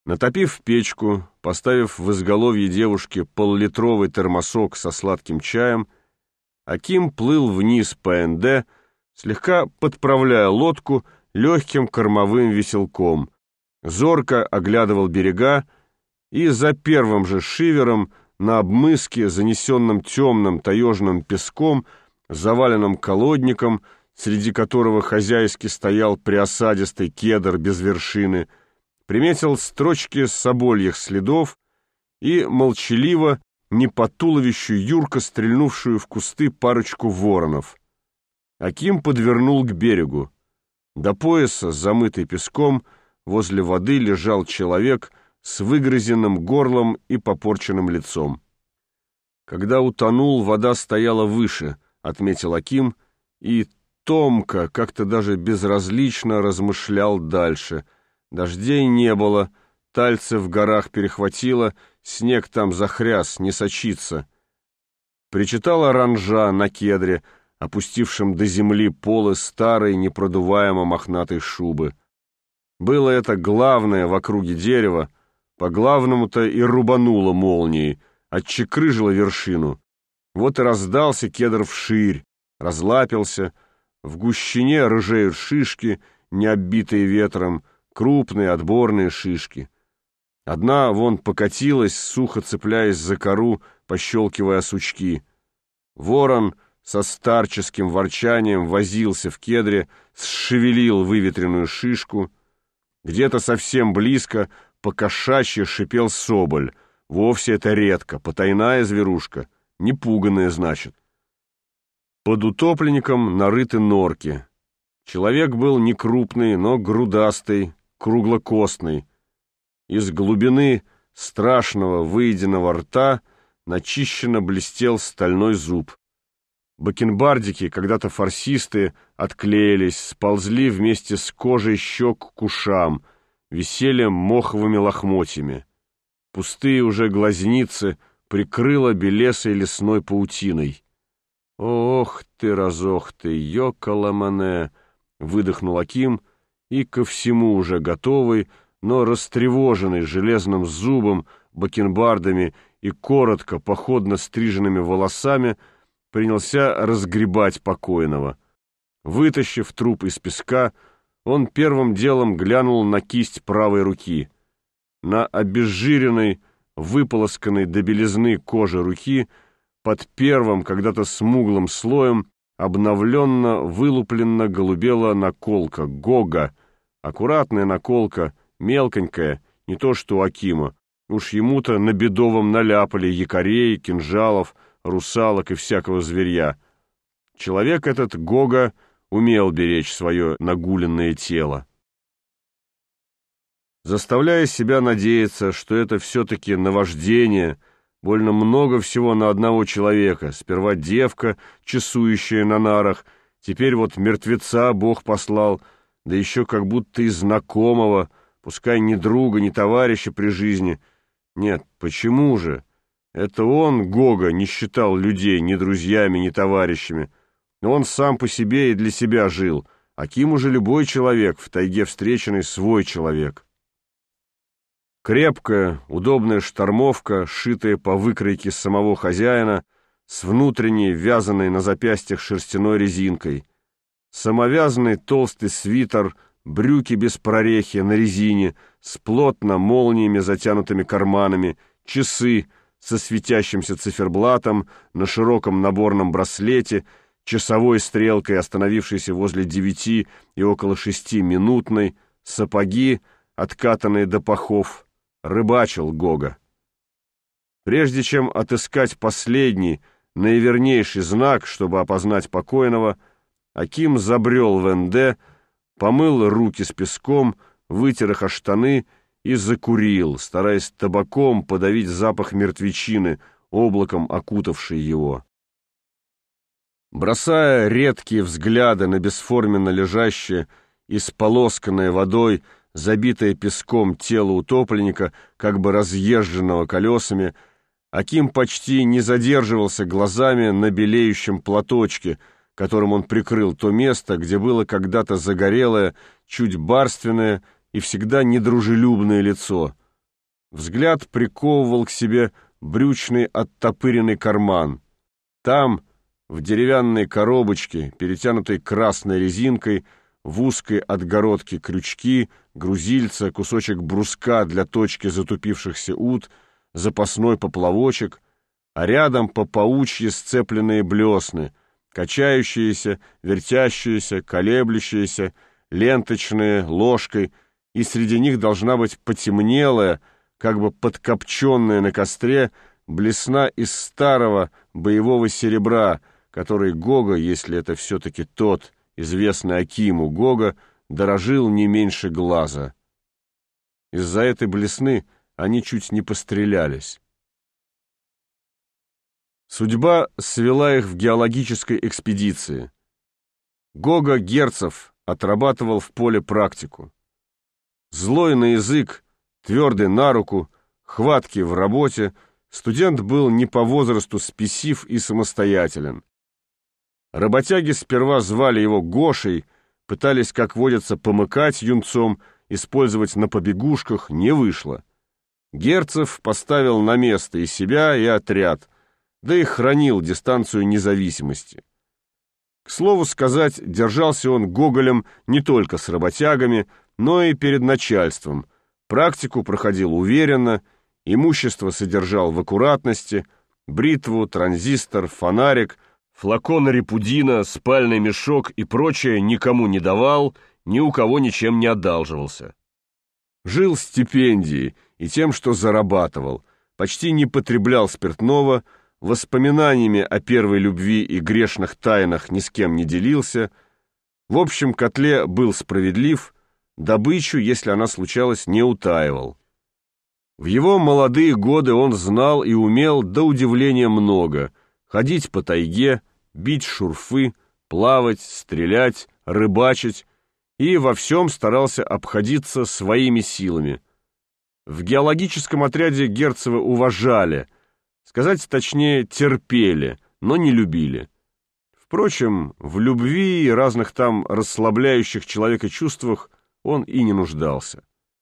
Натопив печку, поставив в изголовье девушки поллитровый термосок со сладким чаем, Аким плыл вниз по НД, слегка подправляя лодку легким кормовым веселком, зорко оглядывал берега и за первым же шивером на обмыске, занесенном темным таежным песком, заваленным колодником, среди которого хозяйски стоял приосадистый кедр без вершины, приметил строчки собольих следов и молчаливо, не по туловищу юрко стрельнувшую в кусты парочку воронов. Аким подвернул к берегу. До пояса, замытый песком, возле воды лежал человек с выгрызенным горлом и попорченным лицом. Когда утонул, вода стояла выше, отметил Аким, и томко, как-то даже безразлично размышлял дальше. Дождей не было, тальцы в горах перехватило, снег там захряс, не сочится. Причитала ранжа на кедре, опустившем до земли полы старой, непродуваемо мохнатой шубы. Было это главное в округе дерева, по главному-то и рубануло молнией, отчекрыжило вершину. Вот и раздался кедр вширь, разлапился, в гущине рыжеют шишки, не оббитые ветром, крупные отборные шишки. Одна вон покатилась, сухо цепляясь за кору, пощелкивая сучки. Ворон со старческим ворчанием возился в кедре, сшевелил выветренную шишку. Где-то совсем близко по-кошачьи шипел соболь. Вовсе это редко, потайная зверушка, непуганная, значит. Под утопленником нарыты норки. Человек был не крупный, но грудастый, круглокостный. Из глубины страшного выеденного рта начищенно блестел стальной зуб. Бакенбардики, когда-то форсистые, отклеились, сползли вместе с кожей щек к ушам, висели моховыми лохмотьями. Пустые уже глазницы прикрыло белесой лесной паутиной. «Ох ты, разох ты, ёкаламане!» — выдохнул Аким, и ко всему уже готовый, но растревоженный железным зубом, бакенбардами и коротко, походно стриженными волосами, принялся разгребать покойного. Вытащив труп из песка, он первым делом глянул на кисть правой руки. На обезжиренной, выполосканной до белизны кожи руки под первым, когда-то смуглым слоем, обновленно, вылупленно голубела наколка Гога, аккуратная наколка, мелконькая, не то что у Акима. Уж ему-то на Бедовом наляпали якорей, кинжалов, русалок и всякого зверья. Человек этот, Гога, умел беречь свое нагуленное тело. Заставляя себя надеяться, что это все-таки наваждение, больно много всего на одного человека. Сперва девка, часующая на нарах, теперь вот мертвеца Бог послал, да еще как будто и знакомого, пускай ни друга, ни товарища при жизни. Нет, почему же? Это он, Гога, не считал людей ни друзьями, ни товарищами. Но он сам по себе и для себя жил. Аким уже любой человек, в тайге встреченный свой человек. Крепкая, удобная штормовка, сшитая по выкройке самого хозяина, с внутренней, вязаной на запястьях шерстяной резинкой. Самовязанный толстый свитер, брюки без прорехи на резине, с плотно молниями затянутыми карманами, часы со светящимся циферблатом на широком наборном браслете, часовой стрелкой, остановившейся возле 9 и около 6 минутной, сапоги, откатанные до пахов. Рыбачил Гога. Прежде чем отыскать последний, наивернейший знак, чтобы опознать покойного, Аким забрел в НД, помыл руки с песком, вытер их о штаны и закурил, стараясь табаком подавить запах мертвечины, облаком окутавший его. Бросая редкие взгляды на бесформенно лежащее, исполосканное водой, забитое песком тело утопленника, как бы разъезженного колесами, Аким почти не задерживался глазами на белеющем платочке, которым он прикрыл то место, где было когда-то загорелое, чуть барственное и всегда недружелюбное лицо. Взгляд приковывал к себе брючный оттопыренный карман. Там, в деревянной коробочке, перетянутой красной резинкой, в узкой отгородке крючки, грузильца, кусочек бруска для точки затупившихся ут, запасной поплавочек, а рядом по паучьи сцепленные блесны, качающиеся, вертящиеся, колеблющиеся, ленточные, ложкой, и среди них должна быть потемнелая, как бы подкопченная на костре, блесна из старого боевого серебра, который Гога, если это все-таки тот, известный Акиму Гога, дорожил не меньше глаза. Из-за этой блесны они чуть не пострелялись. Судьба свела их в геологической экспедиции. Гога Герцев отрабатывал в поле практику. Злой на язык, твердый на руку, хваткий в работе, студент был не по возрасту спесив и самостоятелен. Работяги сперва звали его Гошей, пытались, как водится, помыкать юнцом, использовать на побегушках, не вышло. Герцев поставил на место и себя, и отряд, да и хранил дистанцию независимости. К слову сказать, держался он гоголем не только с работягами, но и перед начальством. Практику проходил уверенно, имущество содержал в аккуратности, бритву, транзистор, фонарик, флакон репудина, спальный мешок и прочее никому не давал, ни у кого ничем не одалживался. Жил стипендией и тем, что зарабатывал, почти не потреблял спиртного, воспоминаниями о первой любви и грешных тайнах ни с кем не делился, в общем котле был справедлив, добычу, если она случалась, не утаивал. В его молодые годы он знал и умел до удивления много: ходить по тайге, бить шурфы, плавать, стрелять, рыбачить, и во всем старался обходиться своими силами. В геологическом отряде Герцева уважали, сказать точнее, терпели, но не любили. Впрочем, в любви и разных там расслабляющих человека чувствах он и не нуждался.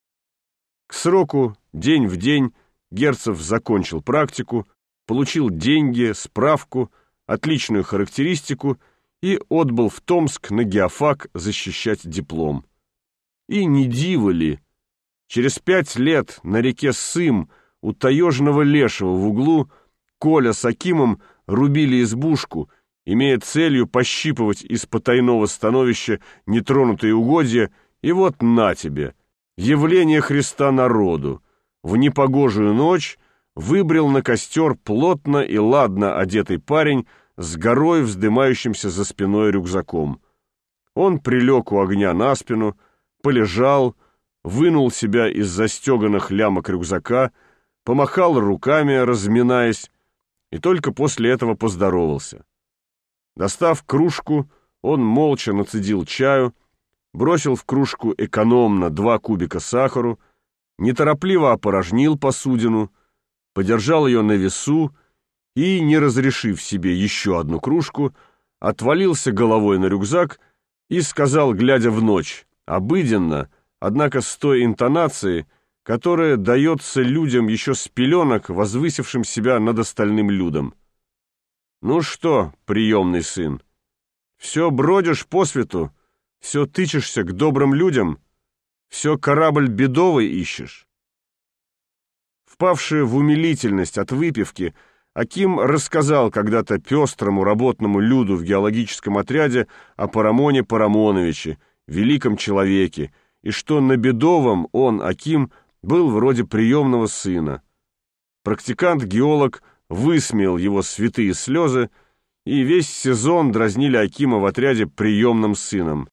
К сроку, день в день, Герцев закончил практику, получил деньги, справку, отличную характеристику и отбыл в Томск на геофак защищать диплом. И не диво ли, через 5 лет на реке Сым у таежного лешего в углу Коля с Акимом рубили избушку, имея целью пощипывать из потайного становища нетронутые угодья, и вот на тебе, явление Христа народу, в непогожую ночь выбрел на костер плотно и ладно одетый парень с горой, вздымающимся за спиной рюкзаком. Он прилег у огня на спину, полежал, вынул себя из застеганных лямок рюкзака, помахал руками, разминаясь, и только после этого поздоровался. Достав кружку, он молча нацедил чаю, бросил в кружку экономно 2 кубика сахару, неторопливо опорожнил посудину, подержал ее на весу и, не разрешив себе еще одну кружку, отвалился головой на рюкзак и сказал, глядя в ночь, обыденно, однако с той интонацией, которая дается людям еще с пеленок, возвысившим себя над остальным людом: «Ну что, приемный сын, все бродишь по свету, все тычешься к добрым людям, все корабль бедовый ищешь». Впавший в умилительность от выпивки, Аким рассказал когда-то пестрому работному люду в геологическом отряде о Парамоне Парамоновиче, великом человеке, и что на Бедовом он, Аким, был вроде приемного сына. Практикант-геолог высмеял его святые слезы, и весь сезон дразнили Акима в отряде приемным сыном.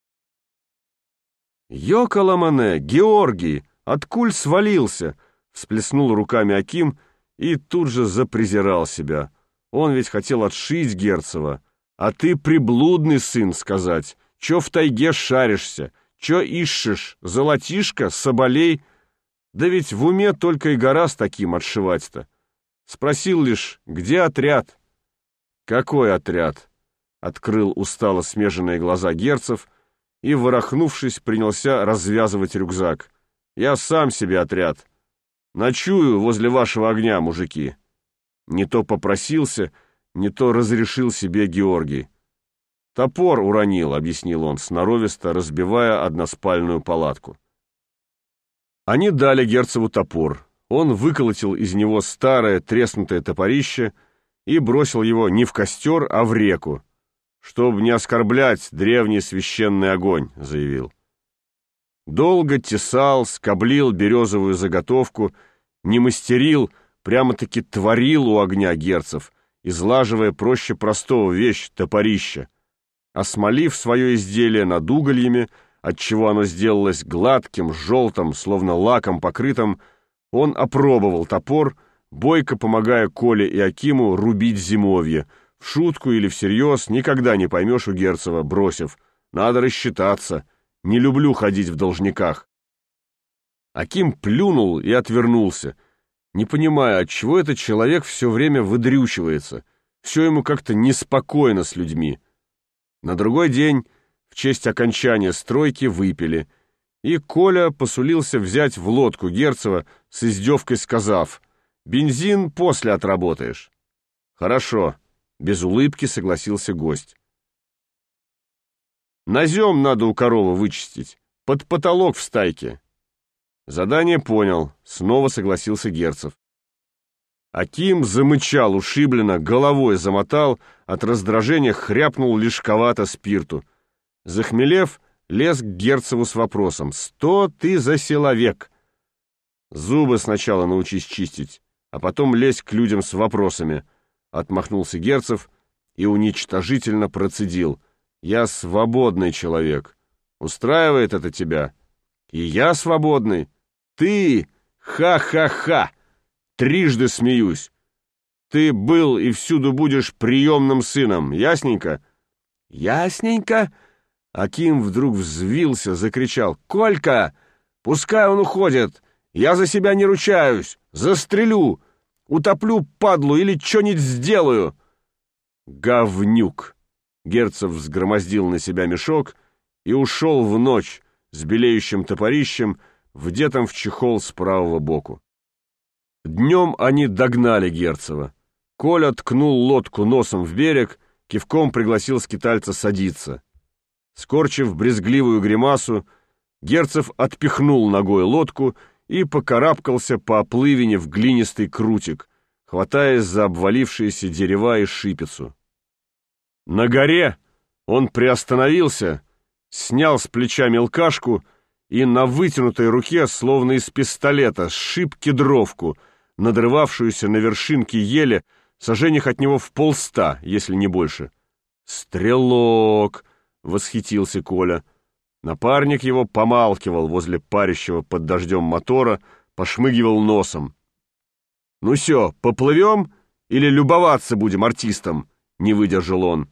«Йокаламане, Георгий, откуль свалился?» — всплеснул руками Аким и тут же запрезирал себя. Он ведь хотел отшить Герцева. «А ты приблудный сын, сказать. Чё в тайге шаришься? Чё ищешь? Золотишко? Соболей? Да ведь в уме только и гора с таким отшивать-то. Спросил лишь, где отряд?» «Какой отряд?» — открыл устало смеженные глаза Герцев и, ворохнувшись, принялся развязывать рюкзак. «Я сам себе отряд. Ночую возле вашего огня, мужики». Не то попросился, не то разрешил себе Георгий. «Топор уронил», — объяснил он, сноровисто разбивая односпальную палатку. Они дали Герцеву топор. Он выколотил из него старое треснутое топорище и бросил его не в костер, а в реку, «чтобы не оскорблять древний священный огонь», — заявил. Долго тесал, скоблил березовую заготовку, не мастерил, прямо-таки творил у огня Герцев, излаживая проще простого вещь — топорище. Осмолив свое изделие над угольями, отчего оно сделалось гладким, желтым, словно лаком покрытым, он опробовал топор, бойко помогая Коле и Акиму рубить зимовье. В шутку или всерьез никогда не поймешь у Герцева, бросив: «Надо рассчитаться, не люблю ходить в должниках». Аким плюнул и отвернулся, не понимая, отчего этот человек все время выдрючивается, все ему как-то неспокойно с людьми. На другой день в честь окончания стройки выпили, и Коля посулился взять в лодку Герцева, с издевкой сказав: «Бензин после отработаешь». «Хорошо», — без улыбки согласился гость. «Назем надо у коровы вычистить, под потолок в стайке». «Задание понял», — снова согласился Герцев. Аким замычал ушибленно, головой замотал, от раздражения хряпнул лишковато спирту. Захмелев, лез к Герцеву с вопросом: «Что ты за силовек?» «Зубы сначала научись чистить, а потом лезь к людям с вопросами», — отмахнулся Герцев и уничтожительно процедил: «Я свободный человек. Устраивает это тебя?» «И я свободный. Ты! Ха-ха-ха! Трижды смеюсь. Ты был и всюду будешь приемным сыном. Ясненько?» «Ясненько?» Аким вдруг взвился, закричал: «Колька! Пускай он уходит! Я за себя не ручаюсь! Застрелю! Утоплю, падлу, или что-нибудь сделаю!» «Говнюк!» Герцев взгромоздил на себя мешок и ушел в ночь с белеющим топорищем, вдетым в чехол с правого боку. Днем они догнали Герцева. Коля ткнул лодку носом в берег, кивком пригласил скитальца садиться. Скорчив брезгливую гримасу, Герцев отпихнул ногой лодку и покарабкался по оплывине в глинистый крутик, хватаясь за обвалившиеся дерева и шипицу. На горе он приостановился, снял с плеча мелкашку и на вытянутой руке, словно из пистолета, сшиб кедровку, надрывавшуюся на вершинке ели, саженях от него в 100, если не больше. «Стрелок!» — восхитился Коля. Напарник его помалкивал возле парящего под дождем мотора, пошмыгивал носом. «Ну все, поплывем или любоваться будем артистом?» — не выдержал он.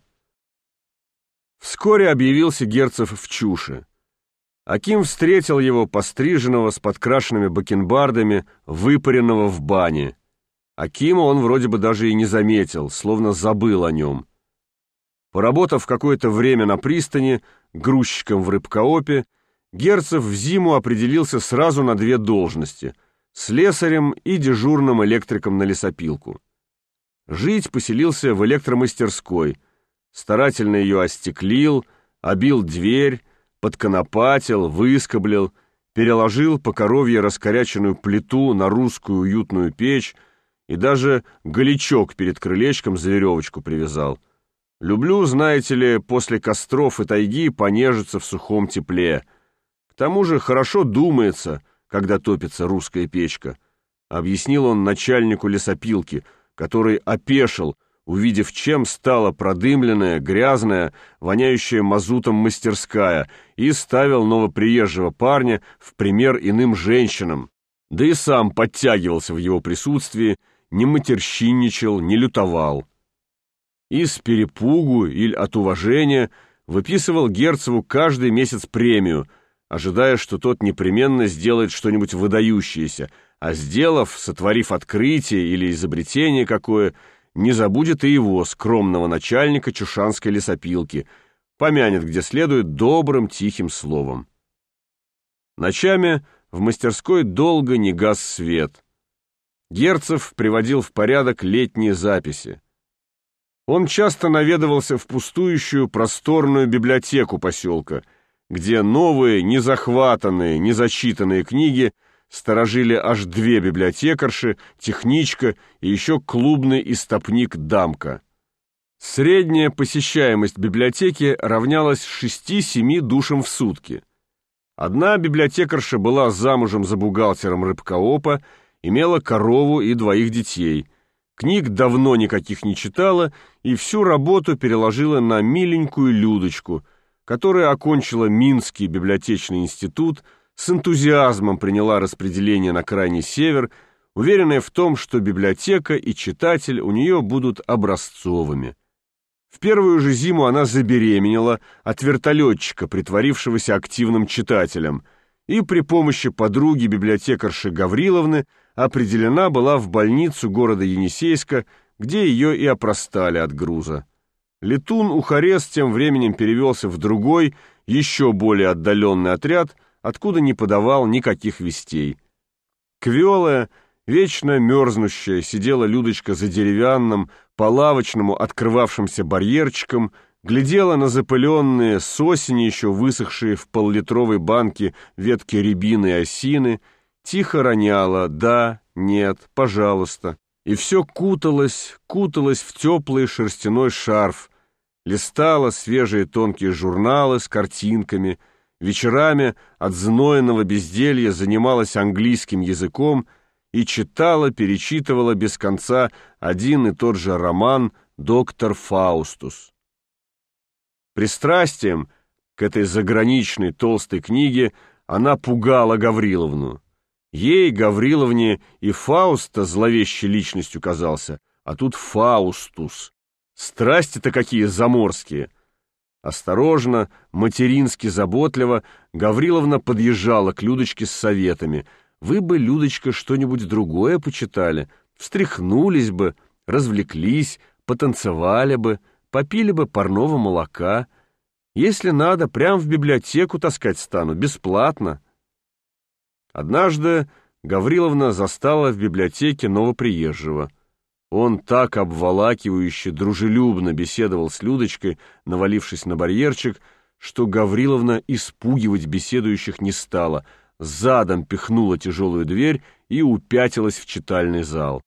Вскоре объявился Герцев в чуше. Аким встретил его, постриженного, с подкрашенными бакенбардами, выпаренного в бане. Акима он вроде бы даже и не заметил, словно забыл о нем. Поработав какое-то время на пристани, грузчиком в рыбкоопе, Герцев в зиму определился сразу на 2 должности — слесарем и дежурным электриком на лесопилку. Жить поселился в электромастерской, старательно ее остеклил, обил дверь, подконопатил, выскоблил, переложил по коровье раскоряченную плиту на русскую уютную печь и даже голячок перед крылечком за веревочку привязал. Люблю, знаете ли, после костров и тайги понежиться в сухом тепле. К тому же хорошо думается, когда топится русская печка, объяснил он начальнику лесопилки, который опешил, увидев, чем стала продымленная, грязная, воняющая мазутом мастерская, и ставил новоприезжего парня в пример иным женщинам, да и сам подтягивался в его присутствии, не матерщинничал, не лютовал. И с перепугу или от уважения выписывал Герцеву каждый месяц премию, ожидая, что тот непременно сделает что-нибудь выдающееся, а сделав, сотворив открытие или изобретение какое, не забудет и его, скромного начальника чушанской лесопилки, помянет где следует добрым тихим словом. Ночами в мастерской долго не гас свет. Герцев приводил в порядок летние записи. Он часто наведывался в пустующую просторную библиотеку поселка, где новые, незахватанные, незачитанные книги сторожили аж 2 библиотекарши, техничка и еще клубный истопник Дамка. Средняя посещаемость библиотеки равнялась 6-7 душам в сутки. Одна библиотекарша была замужем за бухгалтером Рыбкоопа, имела корову и 2 детей. Книг давно никаких не читала и всю работу переложила на миленькую Людочку, которая окончила Минский библиотечный институт, с энтузиазмом приняла распределение на крайний север, уверенная в том, что библиотека и читатель у нее будут образцовыми. В первую же зиму она забеременела от вертолетчика, притворившегося активным читателем, и при помощи подруги библиотекарши Гавриловны определена была в больницу города Енисейска, где ее и опростали от груза. Летун Ухарес тем временем перевелся в другой, еще более отдаленный отряд, откуда не подавал никаких вестей. Квелая, вечно мерзнущая, сидела Людочка за деревянным, по-лавочному открывавшимся барьерчиком, глядела на запыленные, с осени еще высохшие в пол-литровой банке ветки рябины и осины, тихо роняла «да», «нет», «пожалуйста», и все куталась в теплый шерстяной шарф, листала свежие тонкие журналы с картинками, вечерами от знойного безделья занималась английским языком и читала, перечитывала без конца один и тот же роман «Доктор Фаустус». Пристрастием к этой заграничной толстой книге она пугала Гавриловну. Ей, Гавриловне, и Фауста зловещей личностью казался, а тут Фаустус. Страсти-то какие заморские! Осторожно, матерински заботливо Гавриловна подъезжала к Людочке с советами. Вы бы, Людочка, что-нибудь другое почитали, встряхнулись бы, развлеклись, потанцевали бы, попили бы парного молока. Если надо, прям в библиотеку таскать стану, бесплатно. Однажды Гавриловна застала в библиотеке новоприезжего. Он так обволакивающе, дружелюбно беседовал с Людочкой, навалившись на барьерчик, что Гавриловна испугивать беседующих не стала, задом пихнула тяжелую дверь и упятилась в читальный зал.